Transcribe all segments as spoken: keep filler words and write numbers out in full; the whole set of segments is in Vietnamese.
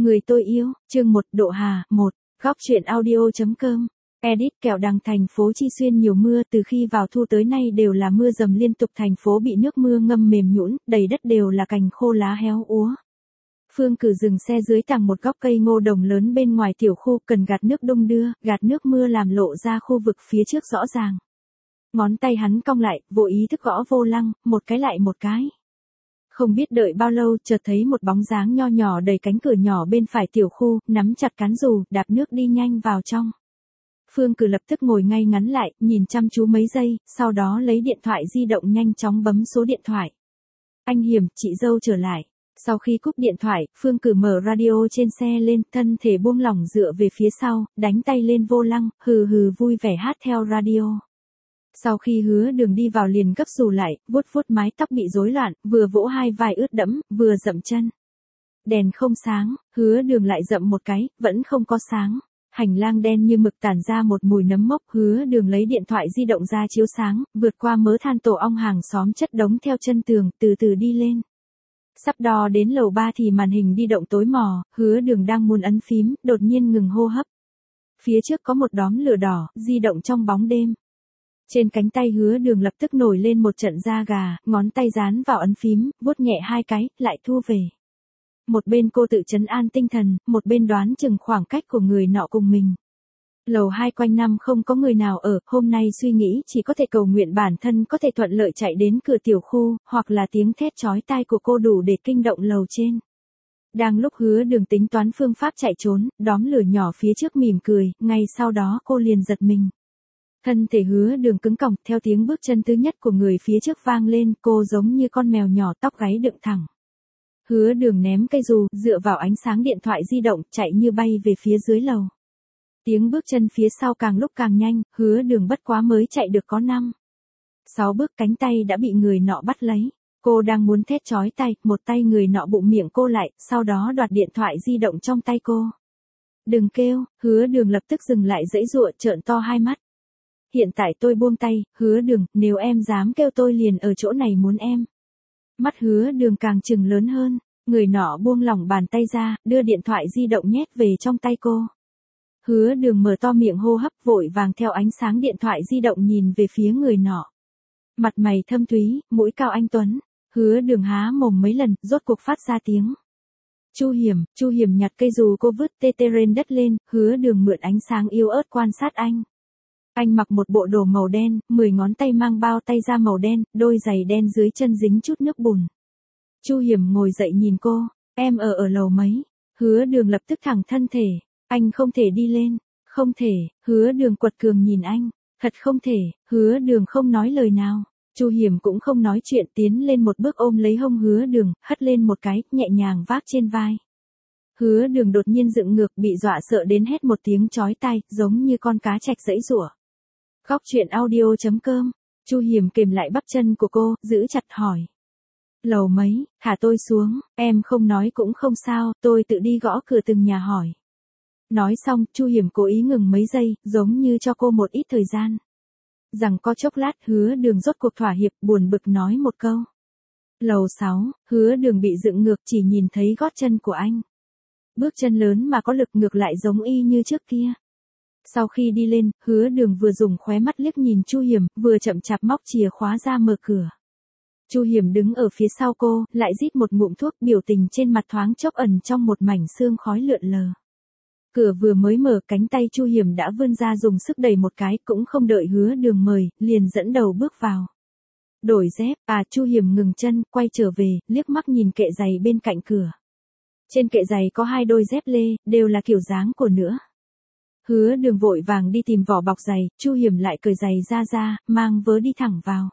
Người tôi yêu, chương một, Độ Hà, một, góc truyện audio.com. Edit kẹo đằng thành phố Chi Xuyên nhiều mưa từ khi vào thu tới nay đều là mưa dầm liên tục, thành phố bị nước mưa ngâm mềm nhũn, đầy đất đều là cành khô lá héo úa. Phương Cử dừng xe dưới tàng một góc cây ngô đồng lớn bên ngoài tiểu khu, cần gạt nước đung đưa, gạt nước mưa làm lộ ra khu vực phía trước rõ ràng. Ngón tay hắn cong lại, vô ý thức gõ vô lăng, một cái lại một cái. Không biết đợi bao lâu, chợt thấy một bóng dáng nho nhỏ đầy cánh cửa nhỏ bên phải tiểu khu, nắm chặt cán dù, đạp nước đi nhanh vào trong. Phương Cử lập tức ngồi ngay ngắn lại, nhìn chăm chú mấy giây, sau đó lấy điện thoại di động nhanh chóng bấm số điện thoại. Anh Hiểm, chị dâu trở lại. Sau khi cúp điện thoại, Phương Cử mở radio trên xe lên, thân thể buông lỏng dựa về phía sau, đánh tay lên vô lăng, hừ hừ vui vẻ hát theo radio. Sau khi Hứa Đường đi vào liền gấp dù lại, vuốt vuốt mái tóc bị rối loạn, vừa vỗ hai vai ướt đẫm, vừa dậm chân. Đèn không sáng, Hứa Đường lại dậm một cái, vẫn không có sáng. Hành lang đen như mực tản ra một mùi nấm mốc, Hứa Đường lấy điện thoại di động ra chiếu sáng, vượt qua mớ than tổ ong hàng xóm chất đống theo chân tường, từ từ đi lên. Sắp đo đến lầu ba thì màn hình di động tối mò, Hứa Đường đang muốn ấn phím, đột nhiên ngừng hô hấp. Phía trước có một đóm lửa đỏ, di động trong bóng đêm. Trên cánh tay Hứa Đường lập tức nổi lên một trận da gà, ngón tay dán vào ấn phím, vuốt nhẹ hai cái, lại thu về. Một bên cô tự trấn an tinh thần, một bên đoán chừng khoảng cách của người nọ cùng mình. Lầu hai quanh năm không có người nào ở, hôm nay suy nghĩ chỉ có thể cầu nguyện bản thân có thể thuận lợi chạy đến cửa tiểu khu, hoặc là tiếng thét chói tai của cô đủ để kinh động lầu trên. Đang lúc Hứa Đường tính toán phương pháp chạy trốn, đóm lửa nhỏ phía trước mỉm cười, ngay sau đó cô liền giật mình. Thân thể Hứa Đường cứng còng, theo tiếng bước chân thứ nhất của người phía trước vang lên, cô giống như con mèo nhỏ tóc gáy dựng thẳng. Hứa Đường ném cây dù, dựa vào ánh sáng điện thoại di động, chạy như bay về phía dưới lầu. Tiếng bước chân phía sau càng lúc càng nhanh, Hứa Đường bất quá mới chạy được có năm, sáu bước, cánh tay đã bị người nọ bắt lấy. Cô đang muốn thét chói tai, một tay người nọ bụng miệng cô lại, sau đó đoạt điện thoại di động trong tay cô. Đừng kêu, Hứa Đường lập tức dừng lại giãy giụa, trợn to hai mắt. Hiện tại tôi buông tay, Hứa Đường, nếu em dám kêu tôi liền ở chỗ này muốn em. Mắt Hứa Đường càng trừng lớn hơn, người nọ buông lỏng bàn tay ra, đưa điện thoại di động nhét về trong tay cô. Hứa Đường mở to miệng hô hấp, vội vàng theo ánh sáng điện thoại di động nhìn về phía người nọ. Mặt mày thâm thúy, mũi cao anh tuấn, Hứa Đường há mồm mấy lần, rốt cuộc phát ra tiếng. Chu Hiểm, Chu Hiểm nhặt cây dù cô vứt tê tê trên đất lên, Hứa Đường mượn ánh sáng yếu ớt quan sát anh. Anh mặc một bộ đồ màu đen, mười ngón tay mang bao tay da màu đen, đôi giày đen dưới chân dính chút nước bùn. Chu Hiểm ngồi dậy nhìn cô, em ở ở lầu mấy? Hứa Đường lập tức thẳng thân thể, anh không thể đi lên, không thể, Hứa Đường quật cường nhìn anh, thật không thể, Hứa Đường không nói lời nào. Chu Hiểm cũng không nói chuyện, tiến lên một bước ôm lấy hông Hứa Đường, hất lên một cái, nhẹ nhàng vác trên vai. Hứa Đường đột nhiên dựng ngược, bị dọa sợ đến hét một tiếng chói tai, giống như con cá trạch giãy giụa. Góc truyện audio.com. Chu Hiểm kềm lại bắp chân của cô, giữ chặt hỏi. Lầu mấy, thả tôi xuống, em không nói cũng không sao, tôi tự đi gõ cửa từng nhà hỏi. Nói xong, Chu Hiểm cố ý ngừng mấy giây, giống như cho cô một ít thời gian. Rằng có chốc lát, Hứa Đường rốt cuộc thỏa hiệp, buồn bực nói một câu. Lầu sáu, Hứa Đường bị dựng ngược, chỉ nhìn thấy gót chân của anh. Bước chân lớn mà có lực, ngược lại giống y như trước kia. Sau khi đi lên, Hứa Đường vừa dùng khóe mắt liếc nhìn Chu Hiểm, vừa chậm chạp móc chìa khóa ra mở cửa. Chu Hiểm đứng ở phía sau cô, lại rít một ngụm thuốc, biểu tình trên mặt thoáng chốc ẩn trong một mảnh sương khói lượn lờ. Cửa vừa mới mở, cánh tay Chu Hiểm đã vươn ra dùng sức đẩy một cái, cũng không đợi Hứa Đường mời, liền dẫn đầu bước vào. Đổi dép, à Chu Hiểm ngừng chân, quay trở về, liếc mắt nhìn kệ giày bên cạnh cửa. Trên kệ giày có hai đôi dép lê, đều là kiểu dáng của nữa. Hứa Đường vội vàng đi tìm vỏ bọc giày, Chu Hiểm lại cởi giày ra ra, mang vớ đi thẳng vào.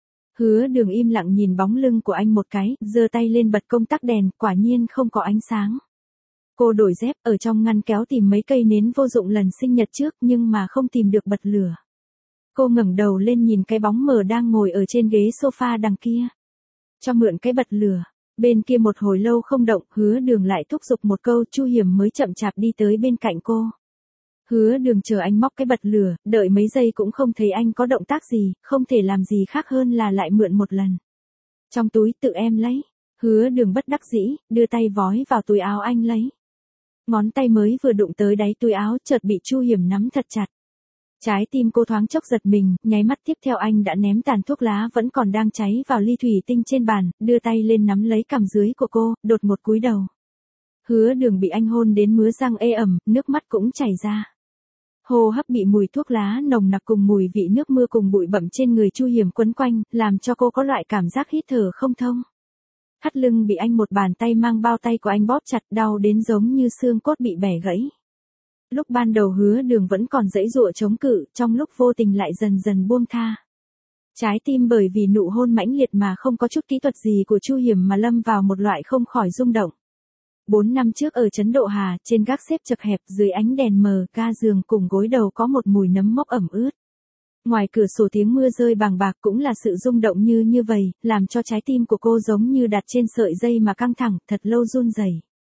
Hứa Đường im lặng nhìn bóng lưng của anh một cái, giơ tay lên bật công tắc đèn, quả nhiên không có ánh sáng. Cô đổi dép, ở trong ngăn kéo tìm mấy cây nến vô dụng lần sinh nhật trước, nhưng mà không tìm được bật lửa. Cô ngẩng đầu lên nhìn cái bóng mờ đang ngồi ở trên ghế sofa đằng kia. Cho mượn cái bật lửa. Bên kia một hồi lâu không động, Hứa Đường lại thúc giục một câu, Chu Hiểm mới chậm chạp đi tới bên cạnh cô. Hứa Đường chờ anh móc cái bật lửa, đợi mấy giây cũng không thấy anh có động tác gì, không thể làm gì khác hơn là lại mượn một lần. Trong túi tự em lấy. Hứa Đường bất đắc dĩ, đưa tay vói vào túi áo anh lấy. Ngón tay mới vừa đụng tới đáy túi áo chợt bị Chu Hiểm nắm thật chặt. Trái tim cô thoáng chốc giật mình, nháy mắt tiếp theo anh đã ném tàn thuốc lá vẫn còn đang cháy vào ly thủy tinh trên bàn, đưa tay lên nắm lấy cằm dưới của cô, đột một cúi đầu. Hứa Đường bị anh hôn đến mứa răng ê ẩm, nước mắt cũng chảy ra. Hô hấp bị mùi thuốc lá nồng nặc cùng mùi vị nước mưa cùng bụi bặm trên người Chu Hiểm quấn quanh, làm cho cô có loại cảm giác hít thở không thông. Thắt lưng bị anh một bàn tay mang bao tay của anh bóp chặt, đau đến giống như xương cốt bị bẻ gãy. Lúc ban đầu Hứa Đường vẫn còn giãy giụa chống cự, trong lúc vô tình lại dần dần buông tha. Trái tim bởi vì nụ hôn mãnh liệt mà không có chút kỹ thuật gì của Chu Hiểm mà lâm vào một loại không khỏi rung động. Bốn năm trước ở trấn Độ Hà, trên gác xếp chật hẹp dưới ánh đèn mờ, ga giường cùng gối đầu có một mùi nấm mốc ẩm ướt. Ngoài cửa sổ tiếng mưa rơi bàng bạc cũng là sự rung động như như vậy, làm cho trái tim của cô giống như đặt trên sợi dây mà căng thẳng, thật lâu run rẩy.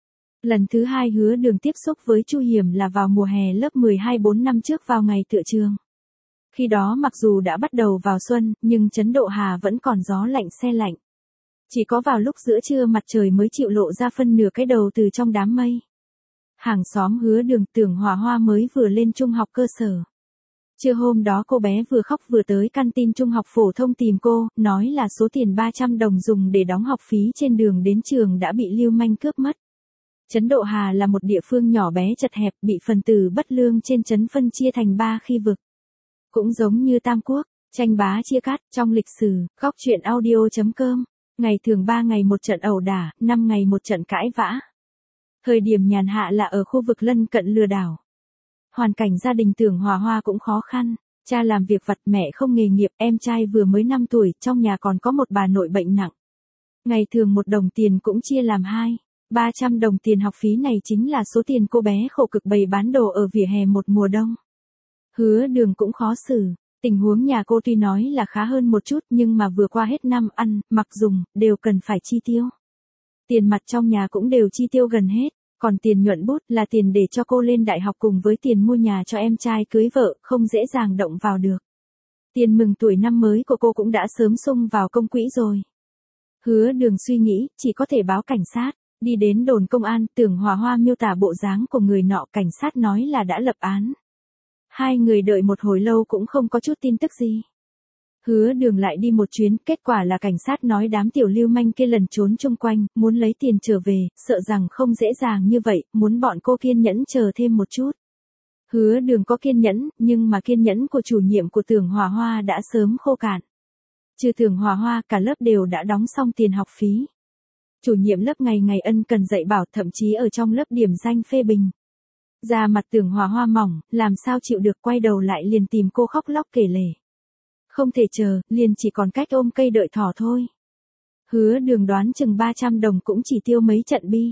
Lần thứ hai Hứa Đường tiếp xúc với Chu Hiểm là vào mùa hè lớp mười hai bốn năm trước vào ngày tựa trường. Khi đó mặc dù đã bắt đầu vào xuân, nhưng trấn Độ Hà vẫn còn gió lạnh se lạnh. Chỉ có vào lúc giữa trưa mặt trời mới chịu lộ ra phân nửa cái đầu từ trong đám mây. Hàng xóm Hứa Đường Tưởng Hòa Hoa mới vừa lên trung học cơ sở. Trưa hôm đó cô bé vừa khóc vừa tới căn tin trung học phổ thông tìm cô, nói là số tiền ba trăm đồng dùng để đóng học phí trên đường đến trường đã bị lưu manh cướp mất. Trấn Độ Hà là một địa phương nhỏ bé chật hẹp, bị phần tử bất lương trên trấn phân chia thành ba khi vực. Cũng giống như Tam Quốc, tranh bá chia cắt, trong lịch sử, góc truyện audio chấm com. Ngày thường ba ngày một trận ẩu đả, năm ngày một trận cãi vã. Thời điểm nhàn hạ là ở khu vực lân cận lừa đảo. Hoàn cảnh gia đình Tưởng Hòa Hoa cũng khó khăn, cha làm việc vặt, mẹ không nghề nghiệp, em trai vừa mới năm tuổi, trong nhà còn có một bà nội bệnh nặng. Ngày thường một đồng tiền cũng chia làm hai, ba trăm đồng tiền học phí này chính là số tiền cô bé khổ cực bày bán đồ ở vỉa hè một mùa đông. Hứa Đường cũng khó xử, tình huống nhà cô tuy nói là khá hơn một chút nhưng mà vừa qua hết năm ăn, mặc dùng, đều cần phải chi tiêu. Tiền mặt trong nhà cũng đều chi tiêu gần hết. Còn tiền nhuận bút là tiền để cho cô lên đại học cùng với tiền mua nhà cho em trai cưới vợ, không dễ dàng động vào được. Tiền mừng tuổi năm mới của cô cũng đã sớm sung vào công quỹ rồi. Hứa Đường suy nghĩ, chỉ có thể báo cảnh sát, đi đến đồn công an, Tưởng Hòa Hoa miêu tả bộ dáng của người nọ, cảnh sát nói là đã lập án. Hai người đợi một hồi lâu cũng không có chút tin tức gì. Hứa Đường lại đi một chuyến, kết quả là cảnh sát nói đám tiểu lưu manh kia lần trốn chung quanh, muốn lấy tiền trở về, sợ rằng không dễ dàng như vậy, muốn bọn cô kiên nhẫn chờ thêm một chút. Hứa Đường có kiên nhẫn, nhưng mà kiên nhẫn của chủ nhiệm của Tưởng Hòa Hoa đã sớm khô cạn. Trừ Tưởng Hòa Hoa, cả lớp đều đã đóng xong tiền học phí. Chủ nhiệm lớp ngày ngày ân cần dạy bảo, thậm chí ở trong lớp điểm danh phê bình. Da mặt Tưởng Hòa Hoa mỏng, làm sao chịu được, quay đầu lại liền tìm cô khóc lóc kể lể. Không thể chờ, liền chỉ còn cách ôm cây đợi thỏ thôi. Hứa Đường đoán chừng ba trăm đồng cũng chỉ tiêu mấy trận bi.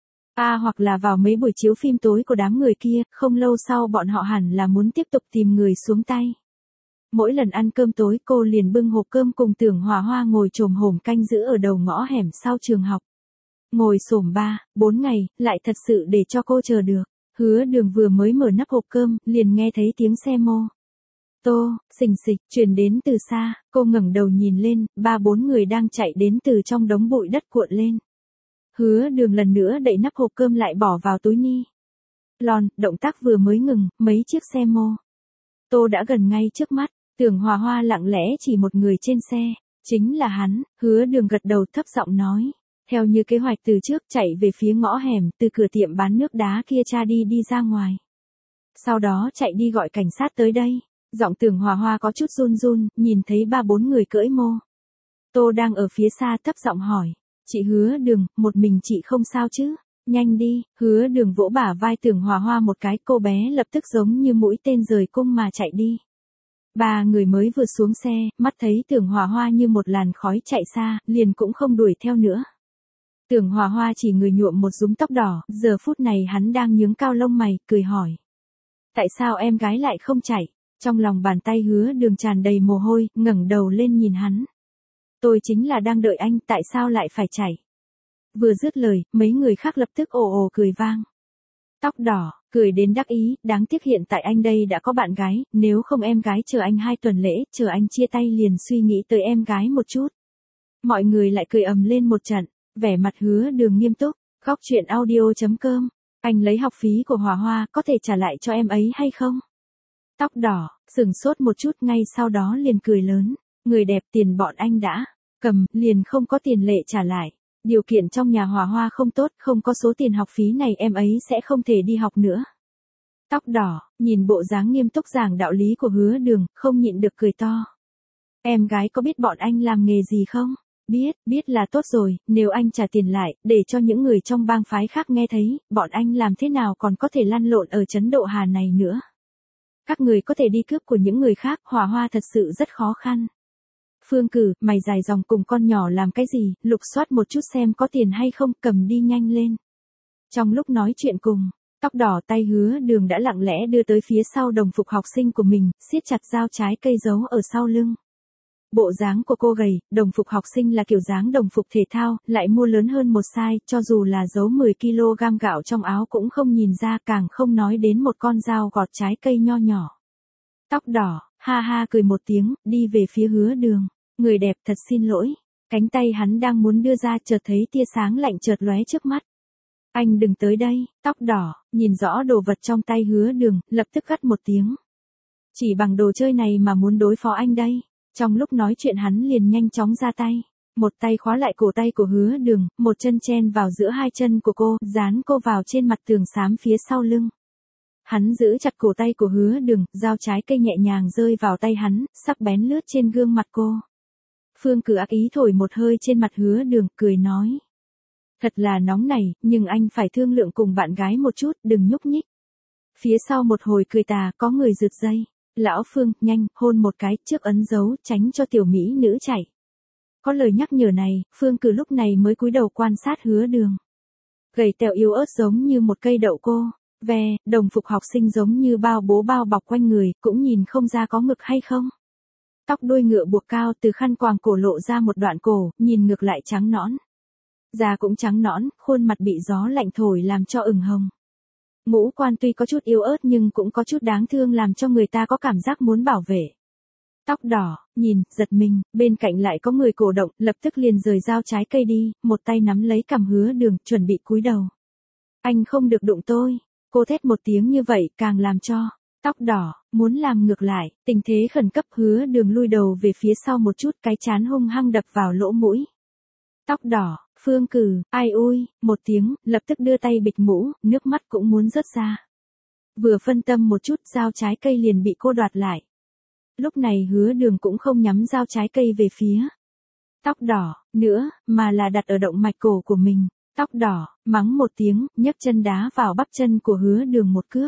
À hoặc là vào mấy buổi chiếu phim tối của đám người kia, không lâu sau bọn họ hẳn là muốn tiếp tục tìm người xuống tay. Mỗi lần ăn cơm tối cô liền bưng hộp cơm cùng Tưởng Hòa Hoa ngồi chồm hổm canh giữ ở đầu ngõ hẻm sau trường học. Ngồi xổm ba, bốn ngày, lại thật sự để cho cô chờ được. Hứa Đường vừa mới mở nắp hộp cơm, liền nghe thấy tiếng xe mô tô, xình xịch, truyền đến từ xa, cô ngẩng đầu nhìn lên, ba bốn người đang chạy đến từ trong đống bụi đất cuộn lên. Hứa Đường lần nữa đậy nắp hộp cơm lại bỏ vào túi ni lon, động tác vừa mới ngừng, mấy chiếc xe mô tô đã gần ngay trước mắt, Tưởng Hòa Hoa lặng lẽ chỉ một người trên xe, chính là hắn. Hứa Đường gật đầu thấp giọng nói, theo như kế hoạch từ trước, chạy về phía ngõ hẻm, từ cửa tiệm bán nước đá kia cha đi đi ra ngoài. Sau đó chạy đi gọi cảnh sát tới đây. Giọng Tưởng Hòa Hoa có chút run run, nhìn thấy ba bốn người cưỡi mô tô đang ở phía xa thấp giọng hỏi, chị Hứa Đường, một mình chị không sao chứ? Nhanh đi. Hứa Đường vỗ bả vai Tưởng Hòa Hoa một cái, cô bé lập tức giống như mũi tên rời cung mà chạy đi. Ba người mới vừa xuống xe, mắt thấy Tưởng Hòa Hoa như một làn khói chạy xa, liền cũng không đuổi theo nữa. Tưởng Hòa Hoa chỉ người nhuộm một rúm tóc đỏ, giờ phút này hắn đang nhướng cao lông mày, cười hỏi. Tại sao em gái lại không chạy? Trong lòng bàn tay Hứa Đường tràn đầy mồ hôi, ngẩng đầu lên nhìn hắn. Tôi chính là đang đợi anh, tại sao lại phải chạy? Vừa dứt lời, mấy người khác lập tức ồ ồ cười vang. Tóc đỏ, cười đến đắc ý, đáng tiếc hiện tại anh đây đã có bạn gái, nếu không em gái chờ anh hai tuần lễ, chờ anh chia tay liền suy nghĩ tới em gái một chút. Mọi người lại cười ầm lên một trận, vẻ mặt Hứa Đường nghiêm túc, góc truyện audio chấm com. Anh lấy học phí của Hòa Hoa, có thể trả lại cho em ấy hay không? Tóc đỏ, sừng sốt một chút ngay sau đó liền cười lớn. Người đẹp, tiền bọn anh đã cầm, liền không có tiền lệ trả lại. Điều kiện trong nhà Hòa Hoa không tốt, không có số tiền học phí này em ấy sẽ không thể đi học nữa. Tóc đỏ, nhìn bộ dáng nghiêm túc giảng đạo lý của Hứa Đường, không nhịn được cười to. Em gái có biết bọn anh làm nghề gì không? Biết, biết là tốt rồi, nếu anh trả tiền lại, để cho những người trong bang phái khác nghe thấy, bọn anh làm thế nào còn có thể lăn lộn ở trấn Độ Hà này nữa. Các người có thể đi cướp của những người khác, Hòa Hoa thật sự rất khó khăn. Phương Cử, mày dài dòng cùng con nhỏ làm cái gì, lục soát một chút xem có tiền hay không, cầm đi nhanh lên. Trong lúc nói chuyện cùng, tóc đỏ tay Hứa Đường đã lặng lẽ đưa tới phía sau đồng phục học sinh của mình, siết chặt dao trái cây giấu ở sau lưng. Bộ dáng của cô gầy, đồng phục học sinh là kiểu dáng đồng phục thể thao, lại mua lớn hơn một size, cho dù là giấu mười ki lô gam gạo trong áo cũng không nhìn ra, càng không nói đến một con dao gọt trái cây nho nhỏ. Tóc đỏ, ha ha cười một tiếng, đi về phía Hứa Đường. Người đẹp thật xin lỗi. Cánh tay hắn đang muốn đưa ra chợt thấy tia sáng lạnh chợt lóe trước mắt. Anh đừng tới đây, tóc đỏ, nhìn rõ đồ vật trong tay Hứa Đường, lập tức gắt một tiếng. Chỉ bằng đồ chơi này mà muốn đối phó anh đây. Trong lúc nói chuyện hắn liền nhanh chóng ra tay. Một tay khóa lại cổ tay của Hứa Đường, một chân chen vào giữa hai chân của cô, dán cô vào trên mặt tường xám phía sau lưng. Hắn giữ chặt cổ tay của Hứa Đường, dao trái cây nhẹ nhàng rơi vào tay hắn, sắc bén lướt trên gương mặt cô. Phương Cử ác ý thổi một hơi trên mặt Hứa Đường, cười nói. Thật là nóng này, nhưng anh phải thương lượng cùng bạn gái một chút, đừng nhúc nhích. Phía sau một hồi cười tà, có người rượt dây. Lão Phương, nhanh, hôn một cái, trước ấn dấu, tránh cho tiểu mỹ nữ chạy. Có lời nhắc nhở này, Phương Cử lúc này mới cúi đầu quan sát Hứa Đường. Gầy tẹo yếu ớt giống như một cây đậu cô, ve, đồng phục học sinh giống như bao bố bao bọc quanh người, cũng nhìn không ra có ngực hay không. Tóc đuôi ngựa buộc cao từ khăn quàng cổ lộ ra một đoạn cổ, nhìn ngược lại trắng nõn. Da cũng trắng nõn, khuôn mặt bị gió lạnh thổi làm cho ửng hồng. Ngũ quan tuy có chút yếu ớt nhưng cũng có chút đáng thương làm cho người ta có cảm giác muốn bảo vệ. Tóc đỏ, nhìn, giật mình, bên cạnh lại có người cổ động, lập tức liền rời dao trái cây đi, một tay nắm lấy cằm Hứa Đường, chuẩn bị cúi đầu. Anh không được đụng tôi, cô thét một tiếng như vậy, càng làm cho, tóc đỏ, muốn làm ngược lại, tình thế khẩn cấp Hứa Đường lui đầu về phía sau một chút, cái chán hung hăng đập vào lỗ mũi. Tóc đỏ, Phương Cử, ai ui, một tiếng, lập tức đưa tay bịt mũ, nước mắt cũng muốn rớt ra. Vừa phân tâm một chút, dao trái cây liền bị cô đoạt lại. Lúc này Hứa Đường cũng không nhắm dao trái cây về phía tóc đỏ, nữa, mà là đặt ở động mạch cổ của mình. Tóc đỏ, mắng một tiếng, nhấc chân đá vào bắp chân của Hứa Đường một cước.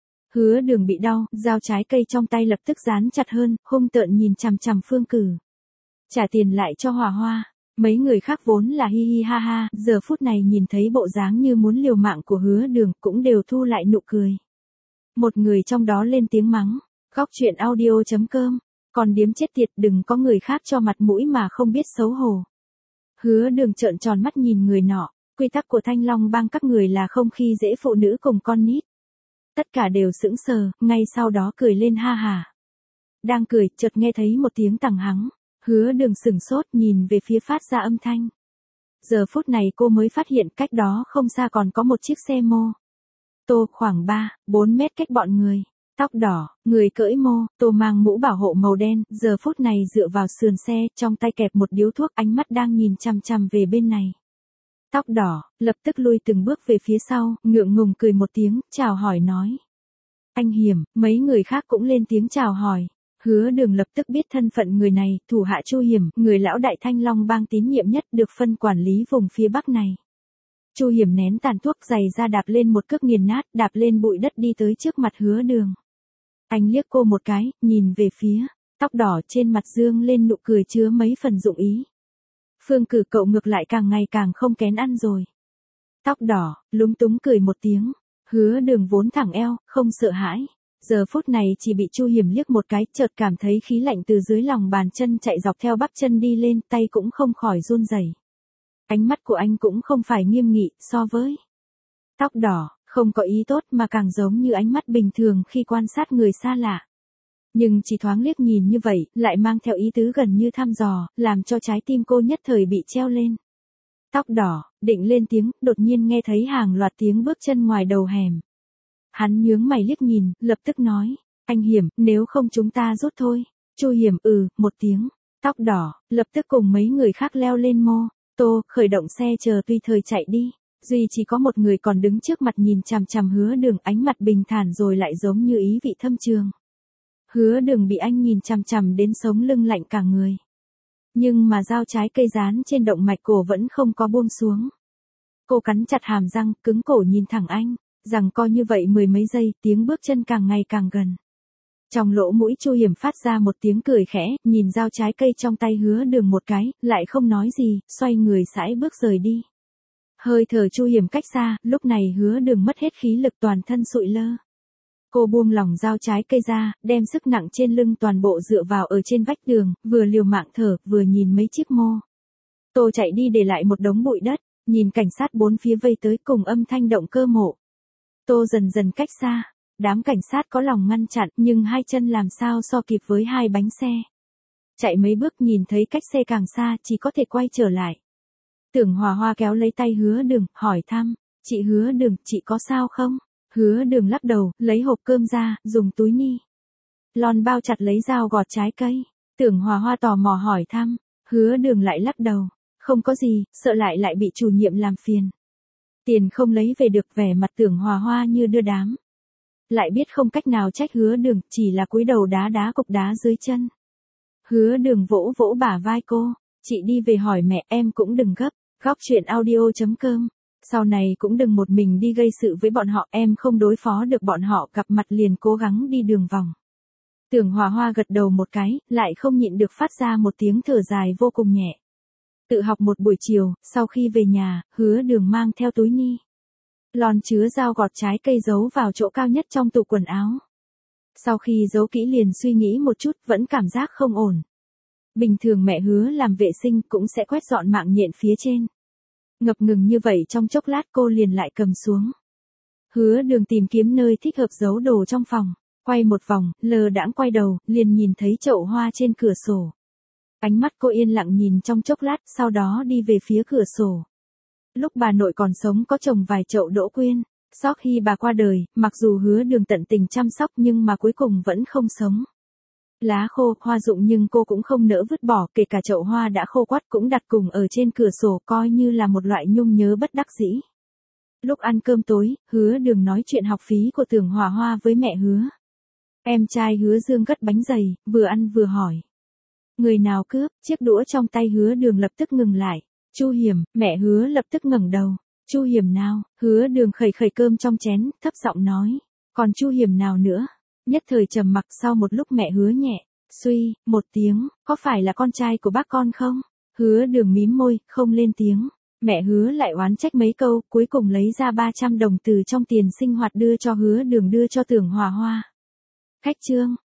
Hứa Đường bị đau, dao trái cây trong tay lập tức dán chặt hơn, hung tợn nhìn chằm chằm Phương Cử. Trả tiền lại cho Hòa Hoa. Mấy người khác vốn là hi hi ha ha, giờ phút này nhìn thấy bộ dáng như muốn liều mạng của Hứa Đường, cũng đều thu lại nụ cười. Một người trong đó lên tiếng mắng, góc truyện audio chấm com, còn điếm chết tiệt, đừng có người khác cho mặt mũi mà không biết xấu hổ. Hứa Đường trợn tròn mắt nhìn người nọ, quy tắc của Thanh Long bang các người là không khi dễ phụ nữ cùng con nít. Tất cả đều sững sờ, ngay sau đó cười lên ha hà. Đang cười, chợt nghe thấy một tiếng tằng hắng. Hứa Đường sửng sốt nhìn về phía phát ra âm thanh. Giờ phút này cô mới phát hiện cách đó không xa còn có một chiếc xe mô tô khoảng ba, bốn mét cách bọn người. Tóc đỏ, người cưỡi mô tô mang mũ bảo hộ màu đen, giờ phút này dựa vào sườn xe, trong tay kẹp một điếu thuốc, ánh mắt đang nhìn chằm chằm về bên này. Tóc đỏ, lập tức lui từng bước về phía sau, ngượng ngùng cười một tiếng, chào hỏi nói. Anh Hiểm, mấy người khác cũng lên tiếng chào hỏi. Hứa Đường lập tức biết thân phận người này, thủ hạ Chu Hiểm, người lão đại Thanh Long bang tín nhiệm nhất, được phân quản lý vùng phía bắc này. Chu Hiểm nén tàn thuốc, giày ra đạp lên một cước nghiền nát, đạp lên bụi đất đi tới trước mặt Hứa Đường. Anh liếc cô một cái, nhìn về phía, tóc đỏ trên mặt dương lên nụ cười chứa mấy phần dụng ý. Phương Cử, cậu ngược lại càng ngày càng không kén ăn rồi. Tóc đỏ, lúng túng cười một tiếng. Hứa Đường vốn thẳng eo, không sợ hãi. Giờ phút này chỉ bị Chu Hiểm liếc một cái, chợt cảm thấy khí lạnh từ dưới lòng bàn chân chạy dọc theo bắp chân đi lên, tay cũng không khỏi run rẩy. Ánh mắt của anh cũng không phải nghiêm nghị, so với tóc đỏ, không có ý tốt mà càng giống như ánh mắt bình thường khi quan sát người xa lạ. Nhưng chỉ thoáng liếc nhìn như vậy, lại mang theo ý tứ gần như thăm dò, làm cho trái tim cô nhất thời bị treo lên. tóc đỏ, định lên tiếng, đột nhiên nghe thấy hàng loạt tiếng bước chân ngoài đầu hẻm. Hắn nhướng mày liếc nhìn, lập tức nói, anh Hiểm, nếu không chúng ta rút thôi. Chu Hiểm ừ, một tiếng, tóc đỏ, lập tức cùng mấy người khác leo lên mô tô, khởi động xe chờ tùy thời chạy đi. Duy chỉ có một người còn đứng trước mặt nhìn chằm chằm Hứa Đường, ánh mặt bình thản rồi lại giống như ý vị thâm trường. Hứa Đường bị anh nhìn chằm chằm đến sống lưng lạnh cả người. Nhưng mà dao trái cây dán trên động mạch cổ vẫn không có buông xuống. Cô cắn chặt hàm răng, cứng cổ nhìn thẳng anh, rằng co như vậy mười mấy giây, tiếng bước chân càng ngày càng gần. Trong lỗ mũi Chu Hiểm phát ra một tiếng cười khẽ, nhìn dao trái cây trong tay Hứa Đường một cái, lại không nói gì, xoay người sải bước rời đi. Hơi thở Chu Hiểm cách xa, lúc này Hứa Đường mất hết khí lực, toàn thân sụi lơ. Cô buông lỏng dao trái cây ra, đem sức nặng trên lưng toàn bộ dựa vào ở trên vách tường, vừa liều mạng thở, vừa nhìn mấy chiếc mô tô chạy đi để lại một đống bụi đất, nhìn cảnh sát bốn phía vây tới cùng âm thanh động cơ mổ tô dần dần cách xa. Đám cảnh sát có lòng ngăn chặn, nhưng hai chân làm sao so kịp với hai bánh xe. Chạy mấy bước nhìn thấy cách xe càng xa, chỉ có thể quay trở lại. Tưởng Hòa Hoa kéo lấy tay Hứa Đường, hỏi thăm, chị Hứa Đường, chị có sao không? Hứa Đường lắc đầu, lấy hộp cơm ra, dùng túi ni lon bao chặt lấy dao gọt trái cây. Tưởng Hòa Hoa tò mò hỏi thăm, Hứa Đường lại lắc đầu, không có gì, sợ lại lại bị chủ nhiệm làm phiền. Tiền không lấy về được, vẻ mặt Tưởng Hòa Hoa như đưa đám. Lại biết không cách nào trách Hứa Đường, chỉ là cúi đầu đá đá cục đá dưới chân. Hứa Đường vỗ vỗ bả vai cô, chị đi về hỏi mẹ, em cũng đừng gấp. Góc truyện audio chấm com. Sau này cũng đừng một mình đi gây sự với bọn họ, em không đối phó được bọn họ, gặp mặt liền cố gắng đi đường vòng. Tưởng Hòa Hoa gật đầu một cái, lại không nhịn được phát ra một tiếng thở dài vô cùng nhẹ. Tự học một buổi chiều, sau khi về nhà, Hứa Đường mang theo túi ni lon chứa dao gọt trái cây giấu vào chỗ cao nhất trong tủ quần áo. Sau khi giấu kỹ liền suy nghĩ một chút, vẫn cảm giác không ổn. Bình thường mẹ Hứa làm vệ sinh cũng sẽ quét dọn mạng nhện phía trên. Ngập ngừng như vậy trong chốc lát cô liền lại cầm xuống. Hứa Đường tìm kiếm nơi thích hợp giấu đồ trong phòng, quay một vòng, lờ đãng quay đầu, liền nhìn thấy chậu hoa trên cửa sổ. Ánh mắt cô yên lặng nhìn trong chốc lát, sau đó đi về phía cửa sổ. Lúc bà nội còn sống có trồng vài chậu đỗ quyên, sau khi bà qua đời, mặc dù Hứa Đường tận tình chăm sóc nhưng mà cuối cùng vẫn không sống. Lá khô, hoa rụng nhưng cô cũng không nỡ vứt bỏ, kể cả chậu hoa đã khô quắt cũng đặt cùng ở trên cửa sổ, coi như là một loại nhung nhớ bất đắc dĩ. Lúc ăn cơm tối, Hứa Đường nói chuyện học phí của Tưởng Hòa Hoa với mẹ Hứa. Em trai Hứa Dương gất bánh dày, vừa ăn vừa hỏi. Người nào cướp? Chiếc đũa trong tay Hứa Đường lập tức ngừng lại. Chu Hiểm, mẹ Hứa lập tức ngẩng đầu. Chu Hiểm nào? Hứa Đường khẩy khẩy cơm trong chén, thấp giọng nói. Còn Chu Hiểm nào nữa? Nhất thời trầm mặc, sau một lúc mẹ Hứa nhẹ suy một tiếng, có phải là con trai của bác con không? Hứa Đường mím môi, không lên tiếng. Mẹ Hứa lại oán trách mấy câu, cuối cùng lấy ra ba trăm đồng từ trong tiền sinh hoạt đưa cho Hứa Đường, đưa cho Tưởng Hòa Hoa. Khách trương,